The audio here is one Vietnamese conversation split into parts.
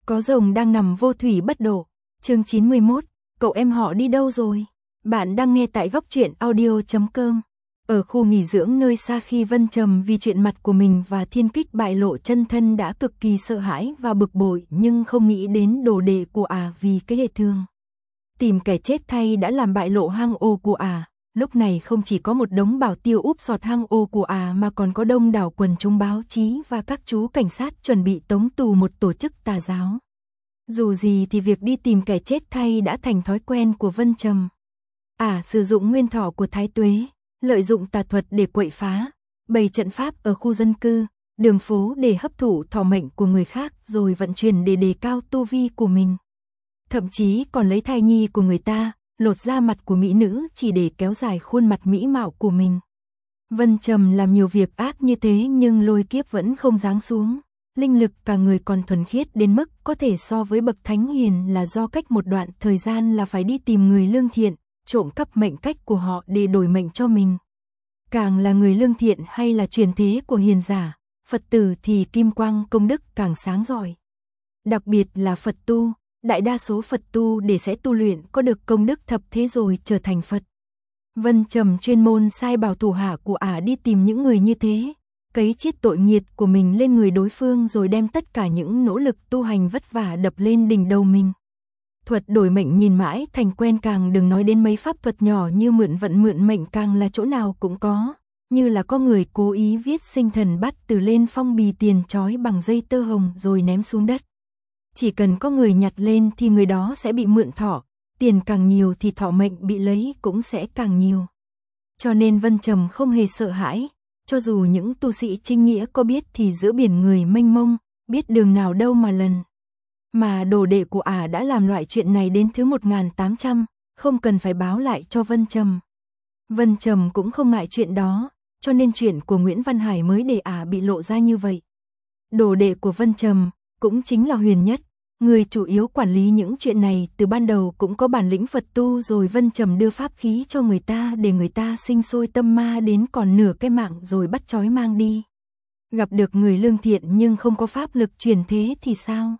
Có rồng đang nằm vô thủy bất độ. Chương 91, cậu em họ đi đâu rồi? Bạn đang nghe tại góc truyện audio.com. Ở khu nghỉ dưỡng nơi xa, khi Vân Trầm vì chuyện mặt của mình và Thiên Kích bại lộ chân thân đã cực kỳ sợ hãi và bực bội, nhưng không nghĩ đến đồ đệ của vì cái hệ thương tìm kẻ chết thay đã làm bại lộ hang ổ của Lúc này không chỉ có một đống bảo tiêu úp sọt hang ổ của mà còn có đông đảo quần chúng báo chí và các chú cảnh sát chuẩn bị tống tù một tổ chức tà giáo. Dù gì thì việc đi tìm kẻ chết thay đã thành thói quen của Vân Trầm. Sử dụng nguyên thỏ của Thái Tuế, lợi dụng tà thuật để quậy phá, bày trận pháp ở khu dân cư, đường phố để hấp thụ thọ mệnh của người khác rồi vận chuyển để đề cao tu vi của mình. Thậm chí còn lấy thai nhi của người ta, lột da mặt của mỹ nữ chỉ để kéo dài khuôn mặt mỹ mạo của mình. Vân Trầm làm nhiều việc ác như thế nhưng lôi kiếp vẫn không giáng xuống. Linh lực cả người còn thuần khiết đến mức có thể so với bậc thánh hiền, là do cách một đoạn thời gian là phải đi tìm người lương thiện, trộm cắp mệnh cách của họ để đổi mệnh cho mình. Càng là người lương thiện hay là truyền thế của hiền giả, Phật tử thì kim quang công đức càng sáng rọi. Đặc biệt là Phật tu, đại đa số Phật tu để sẽ tu luyện có được công đức thập thế rồi trở thành Phật. Vân Trầm chuyên môn sai bảo thủ hạ của đi tìm những người như thế, cấy chiết tội nghiệt của mình lên người đối phương rồi đem tất cả những nỗ lực tu hành vất vả đập lên đỉnh đầu mình. Thuật đổi mệnh nhìn mãi thành quen, càng đừng nói đến mấy pháp thuật nhỏ như mượn vận mượn mệnh, càng là chỗ nào cũng có, như là có người cố ý viết sinh thần bắt từ lên phong bì tiền trói bằng dây tơ hồng rồi ném xuống đất. Chỉ cần có người nhặt lên thì người đó sẽ bị mượn thọ, tiền càng nhiều thì thọ mệnh bị lấy cũng sẽ càng nhiều. Cho nên Vân Trầm không hề sợ hãi, cho dù những tu sĩ chính nghĩa có biết thì giữa biển người mênh mông, biết đường nào đâu mà lần. Mà đồ đệ của đã làm loại chuyện này đến thứ 1800, không cần phải báo lại cho Vân Trầm. Vân Trầm cũng không ngại chuyện đó, cho nên chuyện của Nguyễn Văn Hải mới để bị lộ ra như vậy. Đồ đệ của Vân Trầm cũng chính là Huyền Nhất, người chủ yếu quản lý những chuyện này, từ ban đầu cũng có bản lĩnh Phật tu rồi. Vân Trầm đưa pháp khí cho người ta để người ta sinh sôi tâm ma đến còn nửa cái mạng rồi bắt trói mang đi. Gặp được người lương thiện nhưng không có pháp lực truyền thế thì sao?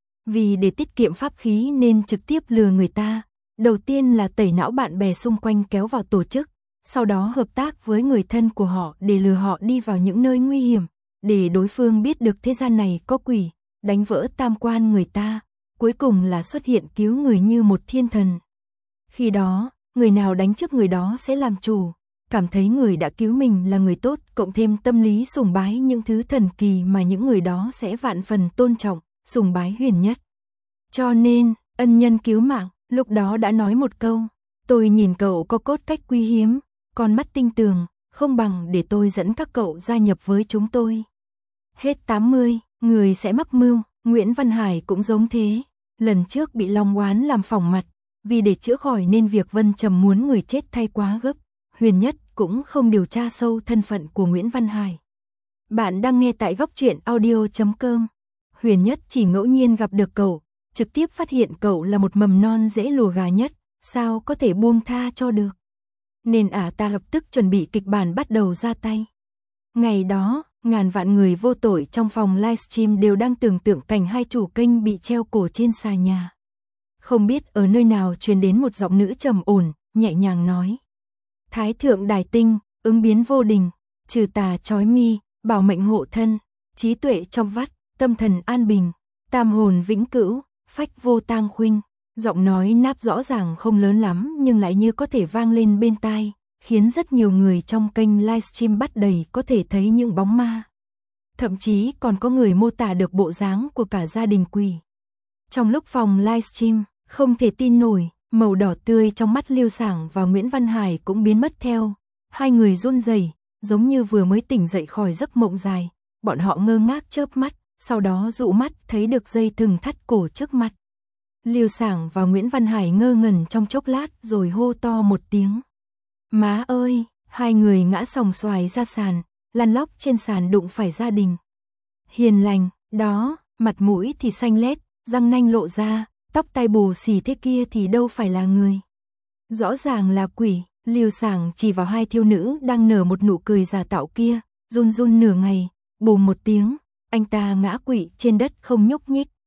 Vì để tiết kiệm pháp khí nên trực tiếp lừa người ta, đầu tiên là tẩy não bạn bè xung quanh kéo vào tổ chức, sau đó hợp tác với người thân của họ để lừa họ đi vào những nơi nguy hiểm, để đối phương biết được thế gian này có quỷ, đánh vỡ tam quan người ta, cuối cùng là xuất hiện cứu người như một thiên thần. Khi đó, người nào đánh trước người đó sẽ làm chủ, cảm thấy người đã cứu mình là người tốt, cộng thêm tâm lý sùng bái những thứ thần kỳ mà những người đó sẽ vạn phần tôn trọng, sùng bái Huyền Nhất. Cho nên, ân nhân cứu mạng, lúc đó đã nói một câu, tôi nhìn cậu có cốt cách quý hiếm, con mắt tinh tường, không bằng để tôi dẫn các cậu gia nhập với chúng tôi. Hết 80, người sẽ mắc mưu. Nguyễn Văn Hải cũng giống thế, lần trước bị Long Oán làm phỏng mặt, vì để chữa khỏi nên việc Vân Trầm muốn người chết thay quá gấp, Huyền Nhất cũng không điều tra sâu thân phận của Nguyễn Văn Hải. Bạn đang nghe tại góc truyện audio.com. Huyền Nhất chỉ ngẫu nhiên gặp được cậu, trực tiếp phát hiện cậu là một mầm non dễ lùa gà nhất, sao có thể buông tha cho được. Nên ta lập tức chuẩn bị kịch bản bắt đầu ra tay. Ngày đó, ngàn vạn người vô tội trong phòng livestream đều đang tưởng tượng cảnh hai chủ kênh bị treo cổ trên xà nhà. Không biết ở nơi nào truyền đến một giọng nữ trầm ổn, nhẹ nhàng nói: Thái thượng đài tinh, ứng biến vô đình, trừ tà trói mi, bảo mệnh hộ thân, trí tuệ trong vắt, tâm thần an bình, tam hồn vĩnh cửu, phách vô tang khuynh. Giọng nói náp rõ ràng không lớn lắm nhưng lại như có thể vang lên bên tai, khiến rất nhiều người trong kênh livestream bắt đầy có thể thấy những bóng ma. Thậm chí còn có người mô tả được bộ dáng của cả gia đình quỷ. Trong lúc phòng livestream, không thể tin nổi, màu đỏ tươi trong mắt Liêu Sảng và Nguyễn Văn Hải cũng biến mất theo. Hai người run rẩy, giống như vừa mới tỉnh dậy khỏi giấc mộng dài. Bọn họ ngơ ngác chớp mắt, sau đó dụ mắt thấy được dây thừng thắt cổ trước mặt. Liêu Sảng và Nguyễn Văn Hải ngơ ngẩn trong chốc lát rồi hô to một tiếng. Má ơi, hai người ngã sòng xoài ra sàn, lăn lóc trên sàn đụng phải gia đình. Hiền lành, đó, mặt mũi thì xanh lét, răng nanh lộ ra, tóc tai bù xì thế kia thì đâu phải là người. Rõ ràng là quỷ. Liêu Sảng chỉ vào hai thiếu nữ đang nở một nụ cười giả tạo kia, run run nửa ngày, bùm một tiếng, anh ta ngã quỵ trên đất không nhúc nhích.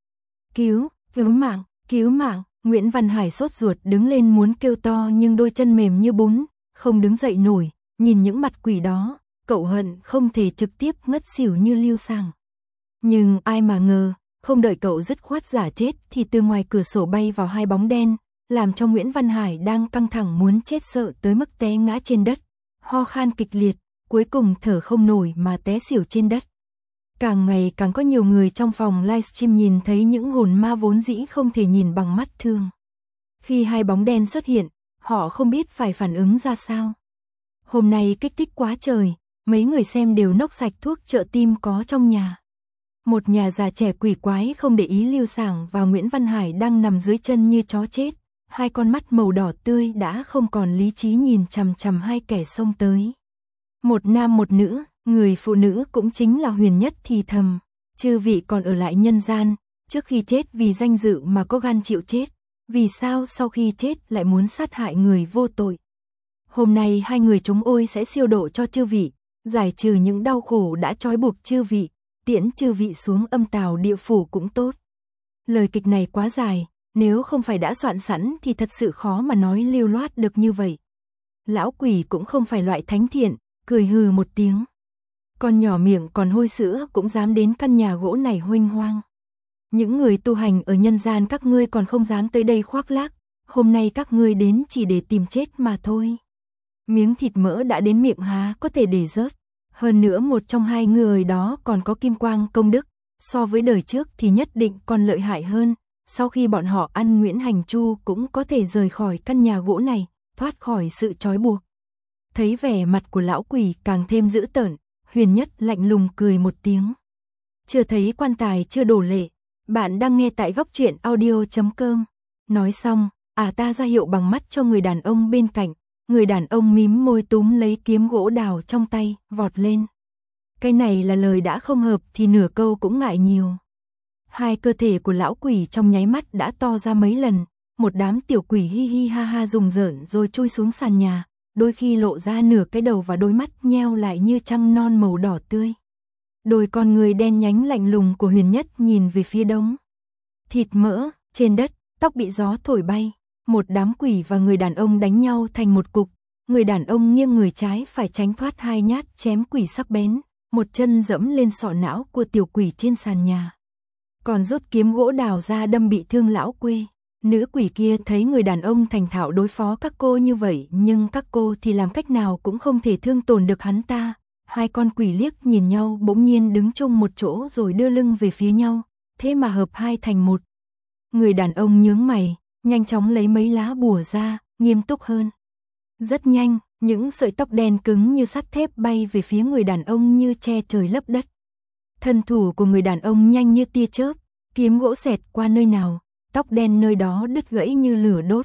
cứu mạng, cứu mạng. Nguyễn Văn Hải sốt ruột đứng lên muốn kêu to nhưng đôi chân mềm như bún, không đứng dậy nổi, nhìn những mặt quỷ đó, cậu hận không thể trực tiếp ngất xỉu như Lưu Sàng. Nhưng ai mà ngờ, không đợi cậu dứt khoát giả chết thì từ ngoài cửa sổ bay vào hai bóng đen, làm cho Nguyễn Văn Hải đang căng thẳng muốn chết sợ tới mức té ngã trên đất, ho khan kịch liệt, cuối cùng thở không nổi mà té xỉu trên đất. Càng ngày càng có nhiều người trong phòng livestream nhìn thấy những hồn ma vốn dĩ không thể nhìn bằng mắt thường. Khi hai bóng đen xuất hiện, họ không biết phải phản ứng ra sao. Hôm nay kích thích quá trời, mấy người xem đều nốc sạch thuốc trợ tim có trong nhà. Một nhà già trẻ quỷ quái không để ý Lưu Sàng và Nguyễn Văn Hải đang nằm dưới chân như chó chết, hai con mắt màu đỏ tươi đã không còn lý trí nhìn chằm chằm hai kẻ xông tới. Một nam một nữ, người phụ nữ cũng chính là Huyền Nhất thì thầm, chư vị còn ở lại nhân gian, trước khi chết vì danh dự mà có gan chịu chết, vì sao sau khi chết lại muốn sát hại người vô tội. Hôm nay hai người chúng ôi sẽ siêu độ cho chư vị, giải trừ những đau khổ đã trói buộc chư vị, tiễn chư vị xuống âm tào địa phủ cũng tốt. Lời kịch này quá dài, nếu không phải đã soạn sẵn thì thật sự khó mà nói lưu loát được như vậy. Lão quỷ cũng không phải loại thánh thiện, cười hừ một tiếng. Con nhỏ miệng còn hôi sữa cũng dám đến căn nhà gỗ này huênh hoang. Những người tu hành ở nhân gian các ngươi còn không dám tới đây khoác lác, hôm nay các ngươi đến chỉ để tìm chết mà thôi. Miếng thịt mỡ đã đến miệng há có thể để rớt. Hơn nữa một trong hai người đó còn có kim quang công đức, so với đời trước thì nhất định còn lợi hại hơn. Sau khi bọn họ ăn Nguyễn Hành Chu cũng có thể rời khỏi căn nhà gỗ này, thoát khỏi sự trói buộc. Thấy vẻ mặt của lão quỷ càng thêm dữ tợn, Huyền Nhất lạnh lùng cười một tiếng. Chưa thấy quan tài chưa đổ lệ, bạn đang nghe tại góc truyện audio.com. Nói xong, ta ra hiệu bằng mắt cho người đàn ông bên cạnh. Người đàn ông mím môi túm lấy kiếm gỗ đào trong tay, vọt lên. Cái này là lời đã không hợp thì nửa câu cũng ngại nhiều. Hai cơ thể của lão quỷ trong nháy mắt đã to ra mấy lần, một đám tiểu quỷ hi hi ha ha rùng rợn rồi chui xuống sàn nhà, đôi khi lộ ra nửa cái đầu và đôi mắt nheo lại như trăng non màu đỏ tươi. Đôi con người đen nhánh lạnh lùng của Huyền Nhất nhìn về phía đống thịt mỡ trên đất, tóc bị gió thổi bay. Một đám quỷ và người đàn ông đánh nhau thành một cục, người đàn ông nghiêng người trái phải tránh thoát hai nhát chém quỷ sắc bén, một chân dẫm lên sọ não của tiểu quỷ trên sàn nhà. Còn rút kiếm gỗ đào ra đâm bị thương lão quê. Nữ quỷ kia thấy người đàn ông thành thạo đối phó các cô như vậy nhưng các cô thì làm cách nào cũng không thể thương tổn được hắn ta. Hai con quỷ liếc nhìn nhau bỗng nhiên đứng chung một chỗ rồi đưa lưng về phía nhau, thế mà hợp hai thành một. Người đàn ông nhướng mày, nhanh chóng lấy mấy lá bùa ra, nghiêm túc hơn. Rất nhanh, những sợi tóc đen cứng như sắt thép bay về phía người đàn ông như che trời lấp đất. Thân thủ của người đàn ông nhanh như tia chớp, kiếm gỗ xẹt qua nơi nào, tóc đen nơi đó đứt gãy như lửa đốt.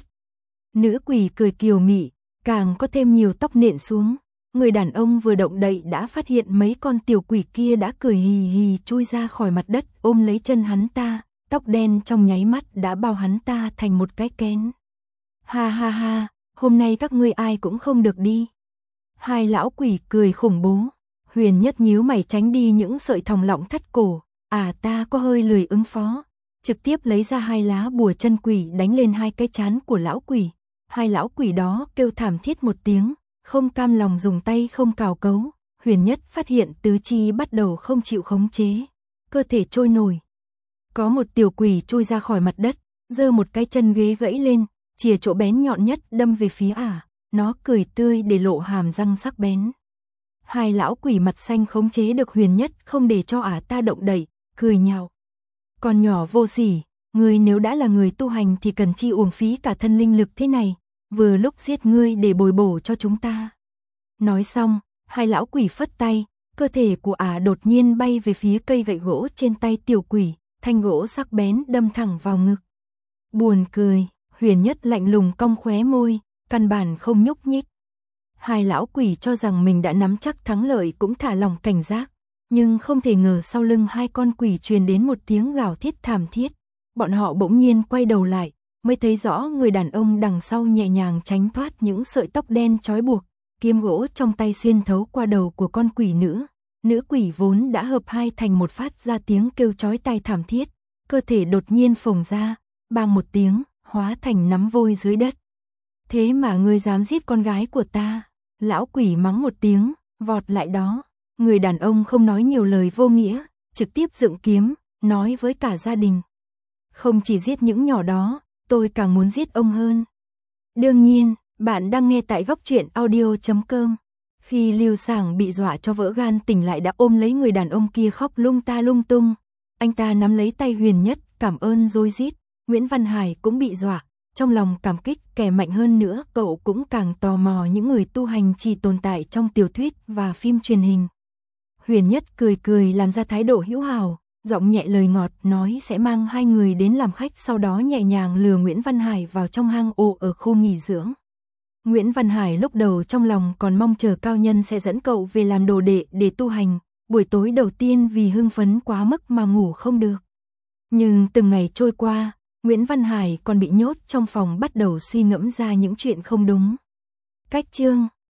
Nữ quỷ cười kiều mị, càng có thêm nhiều tóc nện xuống. Người đàn ông vừa động đậy đã phát hiện mấy con tiểu quỷ kia đã cười hì hì chui ra khỏi mặt đất ôm lấy chân hắn ta. Tóc đen trong nháy mắt đã bao hắn ta thành một cái kén. Ha ha ha, hôm nay các ngươi ai cũng không được đi. Hai lão quỷ cười khủng bố. Huyền Nhất nhíu mày tránh đi những sợi thòng lọng thắt cổ. Ta có hơi lười ứng phó. Trực tiếp lấy ra hai lá bùa chân quỷ đánh lên hai cái trán của lão quỷ. Hai lão quỷ đó kêu thảm thiết một tiếng, không cam lòng dùng tay không cào cấu. Huyền Nhất phát hiện tứ chi bắt đầu không chịu khống chế, cơ thể trôi nổi. Có một tiểu quỷ chui ra khỏi mặt đất, giơ một cái chân ghế gãy lên, chìa chỗ bén nhọn nhất đâm về phía nó cười tươi để lộ hàm răng sắc bén. Hai lão quỷ mặt xanh khống chế được Huyền Nhất không để cho ta động đậy, cười nhạo. Con nhỏ vô sỉ, ngươi nếu đã là người tu hành thì cần chi uổng phí cả thân linh lực thế này, vừa lúc giết ngươi để bồi bổ cho chúng ta. Nói xong, hai lão quỷ phất tay, cơ thể của đột nhiên bay về phía cây gậy gỗ trên tay tiểu quỷ. Thanh gỗ sắc bén đâm thẳng vào ngực. Buồn cười, Huyền Nhất lạnh lùng cong khóe môi, căn bản không nhúc nhích. Hai lão quỷ cho rằng mình đã nắm chắc thắng lợi cũng thả lòng cảnh giác, nhưng không thể ngờ sau lưng hai con quỷ truyền đến một tiếng gào thét thảm thiết. Bọn họ bỗng nhiên quay đầu lại, mới thấy rõ người đàn ông đằng sau nhẹ nhàng tránh thoát những sợi tóc đen trói buộc, kiếm gỗ trong tay xuyên thấu qua đầu của con quỷ nữ. Nữ quỷ vốn đã hợp hai thành một phát ra tiếng kêu chói tai thảm thiết, cơ thể đột nhiên phồng ra, bang một tiếng, hóa thành nắm vôi dưới đất. Thế mà ngươi dám giết con gái của ta? Lão quỷ mắng một tiếng, vọt lại đó. Người đàn ông không nói nhiều lời vô nghĩa, trực tiếp dựng kiếm, nói với cả gia đình. Không chỉ giết những nhỏ đó, tôi càng muốn giết ông hơn. Đương nhiên, bạn đang nghe tại góc truyện audio.com. Khi Lưu Sảng bị dọa cho vỡ gan tỉnh lại đã ôm lấy người đàn ông kia khóc lung ta lung tung. Anh ta nắm lấy tay Huyền Nhất, cảm ơn rối rít. Nguyễn Văn Hải cũng bị dọa, trong lòng cảm kích, kẻ mạnh hơn nữa, cậu cũng càng tò mò những người tu hành chỉ tồn tại trong tiểu thuyết và phim truyền hình. Huyền Nhất cười cười làm ra thái độ hữu hảo, giọng nhẹ lời ngọt nói sẽ mang hai người đến làm khách, sau đó nhẹ nhàng lừa Nguyễn Văn Hải vào trong hang ổ ở khu nghỉ dưỡng. Nguyễn Văn Hải lúc đầu trong lòng còn mong chờ cao nhân sẽ dẫn cậu về làm đồ đệ để tu hành, buổi tối đầu tiên vì hưng phấn quá mức mà ngủ không được. Nhưng từng ngày trôi qua, Nguyễn Văn Hải còn bị nhốt trong phòng bắt đầu suy ngẫm ra những chuyện không đúng. Cách chương